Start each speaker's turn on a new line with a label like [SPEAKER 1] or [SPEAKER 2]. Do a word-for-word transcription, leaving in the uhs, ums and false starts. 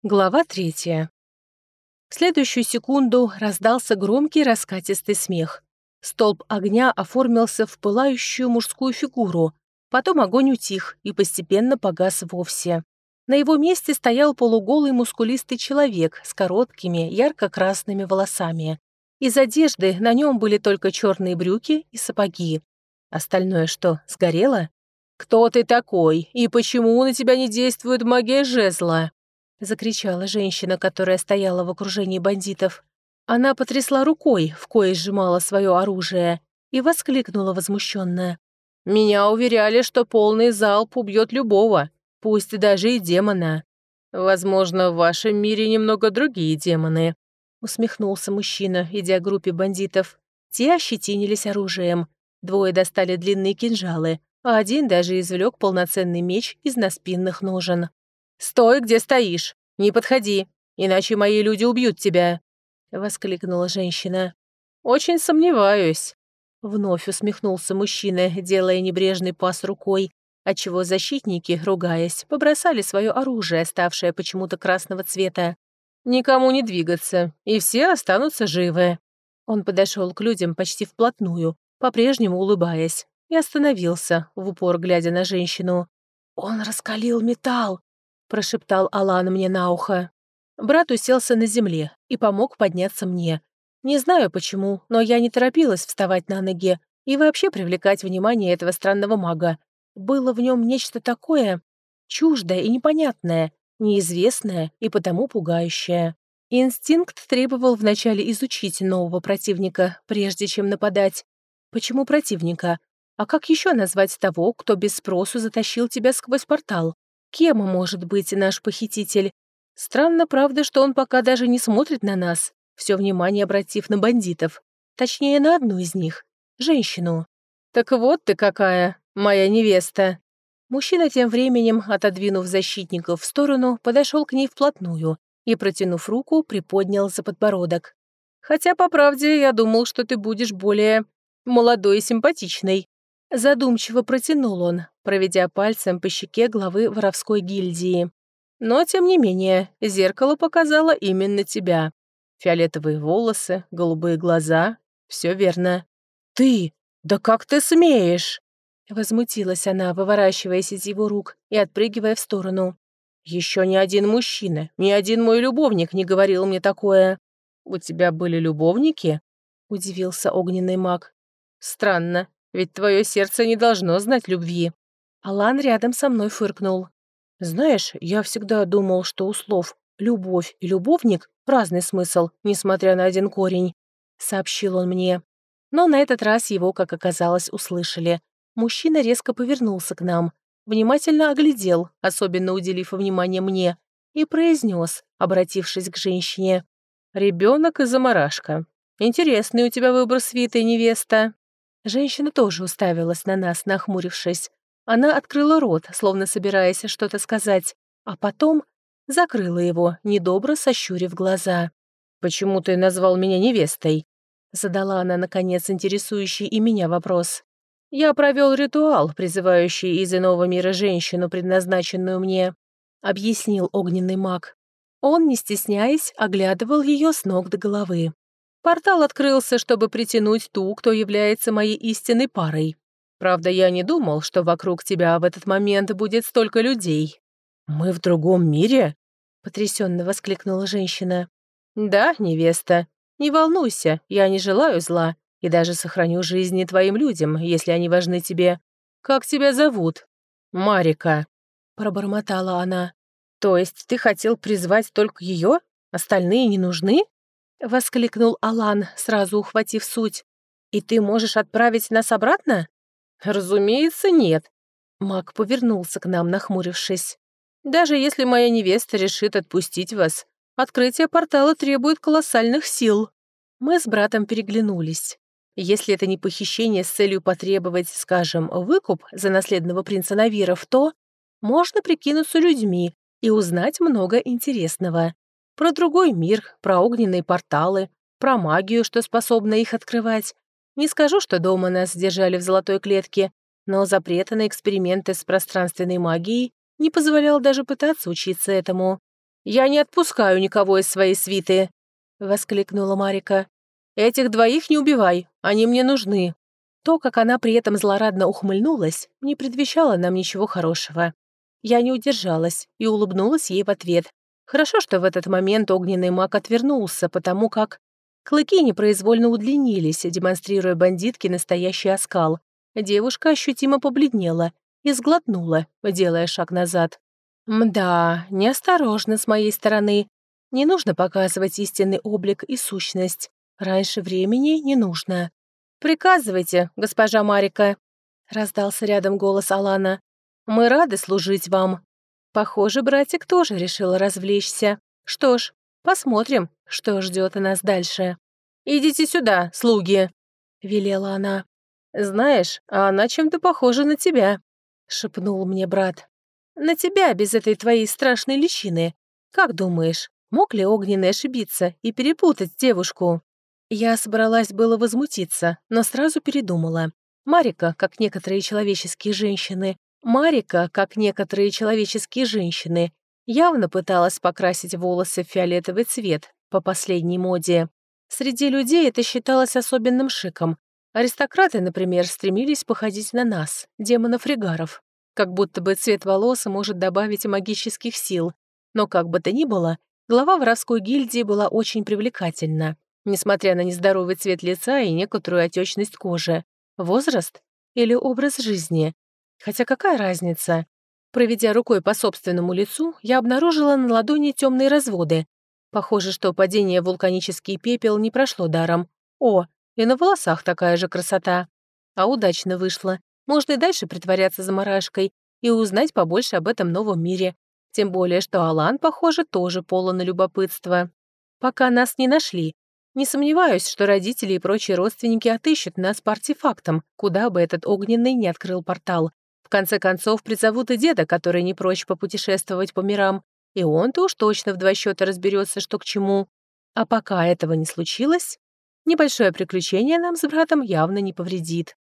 [SPEAKER 1] Глава третья. В следующую секунду раздался громкий раскатистый смех. Столб огня оформился в пылающую мужскую фигуру. Потом огонь утих и постепенно погас вовсе. На его месте стоял полуголый мускулистый человек с короткими ярко-красными волосами. Из одежды на нем были только черные брюки и сапоги. Остальное что, сгорело? «Кто ты такой? И почему на тебя не действует магия жезла?» — закричала женщина, которая стояла в окружении бандитов. Она потрясла рукой, в коей сжимала свое оружие, и воскликнула возмущенно. «Меня уверяли, что полный залп убьет любого, пусть даже и демона. Возможно, в вашем мире немного другие демоны», — усмехнулся мужчина, идя к группе бандитов. Те ощетинились оружием. Двое достали длинные кинжалы, а один даже извлек полноценный меч из наспинных ножен. «Стой, где стоишь! Не подходи, иначе мои люди убьют тебя!» — воскликнула женщина. «Очень сомневаюсь», — вновь усмехнулся мужчина, делая небрежный пас рукой, отчего защитники, ругаясь, побросали свое оружие, ставшее почему-то красного цвета. «Никому не двигаться, и все останутся живы». Он подошел к людям почти вплотную, по-прежнему улыбаясь, и остановился, в упор глядя на женщину. «Он раскалил металл», — прошептал Алан мне на ухо. Брат уселся на земле и помог подняться мне. Не знаю почему, но я не торопилась вставать на ноги и вообще привлекать внимание этого странного мага. Было в нем нечто такое чуждое и непонятное, неизвестное и потому пугающее. Инстинкт требовал вначале изучить нового противника, прежде чем нападать. Почему противника? А как еще назвать того, кто без спросу затащил тебя сквозь портал? Кем может быть наш похититель? Странно, правда, что он пока даже не смотрит на нас, все внимание обратив на бандитов. Точнее, на одну из них — женщину. «Так вот ты какая, моя невеста!» Мужчина тем временем, отодвинув защитников в сторону, подошел к ней вплотную и, протянув руку, приподнял за подбородок. «Хотя, по правде, я думал, что ты будешь более молодой и симпатичной». Задумчиво протянул он, проведя пальцем по щеке главы воровской гильдии. «Но, тем не менее, зеркало показало именно тебя. Фиолетовые волосы, голубые глаза. Все верно». «Ты? Да как ты смеешь?» Возмутилась она, выворачиваясь из его рук и отпрыгивая в сторону. «Еще ни один мужчина, ни один мой любовник не говорил мне такое». «У тебя были любовники?» — удивился огненный маг. «Странно. Ведь твое сердце не должно знать любви». Алан рядом со мной фыркнул. «Знаешь, я всегда думал, что у слов «любовь» и «любовник» разный смысл, несмотря на один корень», — сообщил он мне. Но на этот раз его, как оказалось, услышали. Мужчина резко повернулся к нам, внимательно оглядел, особенно уделив внимание мне, и произнес, обратившись к женщине. «Ребенок и заморашка. Интересный у тебя выбор свиты, невеста». Женщина тоже уставилась на нас, нахмурившись. Она открыла рот, словно собираясь что-то сказать, а потом закрыла его, недобро сощурив глаза. «Почему ты назвал меня невестой?» Задала она, наконец, интересующий и меня вопрос. «Я провел ритуал, призывающий из иного мира женщину, предназначенную мне», объяснил огненный маг. Он, не стесняясь, оглядывал ее с ног до головы. Портал открылся, чтобы притянуть ту, кто является моей истинной парой. Правда, я не думал, что вокруг тебя в этот момент будет столько людей». «Мы в другом мире?» — потрясенно воскликнула женщина. «Да, невеста. Не волнуйся, я не желаю зла и даже сохраню жизни твоим людям, если они важны тебе. Как тебя зовут?» «Марика», — пробормотала она. «То есть ты хотел призвать только ее? Остальные не нужны?» — воскликнул Алан, сразу ухватив суть. «И ты можешь отправить нас обратно?» «Разумеется, нет». Маг повернулся к нам, нахмурившись. «Даже если моя невеста решит отпустить вас, открытие портала требует колоссальных сил». Мы с братом переглянулись. Если это не похищение с целью потребовать, скажем, выкуп за наследного принца Навиров, то можно прикинуться людьми и узнать много интересного. Про другой мир, про огненные порталы, про магию, что способна их открывать. Не скажу, что дома нас держали в золотой клетке, но запрет на эксперименты с пространственной магией не позволял даже пытаться учиться этому. «Я не отпускаю никого из своей свиты», — воскликнула Марика. «Этих двоих не убивай, они мне нужны». То, как она при этом злорадно ухмыльнулась, не предвещало нам ничего хорошего. Я не удержалась и улыбнулась ей в ответ. Хорошо, что в этот момент огненный маг отвернулся, потому как клыки непроизвольно удлинились, демонстрируя бандитке настоящий оскал. Девушка ощутимо побледнела и сглотнула, делая шаг назад. Мда, неосторожно с моей стороны. Не нужно показывать истинный облик и сущность. Раньше времени не нужно. «Приказывайте, госпожа Марика», — раздался рядом голос Алана. «Мы рады служить вам». Похоже, братик тоже решил развлечься. Что ж, посмотрим, что ждет нас дальше. «Идите сюда, слуги», — велела она. «Знаешь, а она чем-то похожа на тебя», — шепнул мне брат. «На тебя без этой твоей страшной личины. Как думаешь, мог ли Огненный ошибиться и перепутать девушку?» Я собралась было возмутиться, но сразу передумала. Марика, как некоторые человеческие женщины, Марика, как некоторые человеческие женщины, явно пыталась покрасить волосы в фиолетовый цвет по последней моде. Среди людей это считалось особенным шиком. Аристократы, например, стремились походить на нас, демонов-регаров. Как будто бы цвет волос может добавить магических сил. Но как бы то ни было, глава воровской гильдии была очень привлекательна. Несмотря на нездоровый цвет лица и некоторую отечность кожи. Возраст или образ жизни? Хотя какая разница? Проведя рукой по собственному лицу, я обнаружила на ладони темные разводы. Похоже, что падение в вулканический пепел не прошло даром. О, и на волосах такая же красота. А удачно вышло. Можно и дальше притворяться заморашкой и узнать побольше об этом новом мире. Тем более, что Алан, похоже, тоже полон любопытства. Пока нас не нашли. Не сомневаюсь, что родители и прочие родственники отыщут нас по артефактам, куда бы этот огненный не открыл портал. В конце концов, призовут и деда, который не прочь попутешествовать по мирам, и он-то уж точно в два счета разберется, что к чему. А пока этого не случилось, небольшое приключение нам с братом явно не повредит.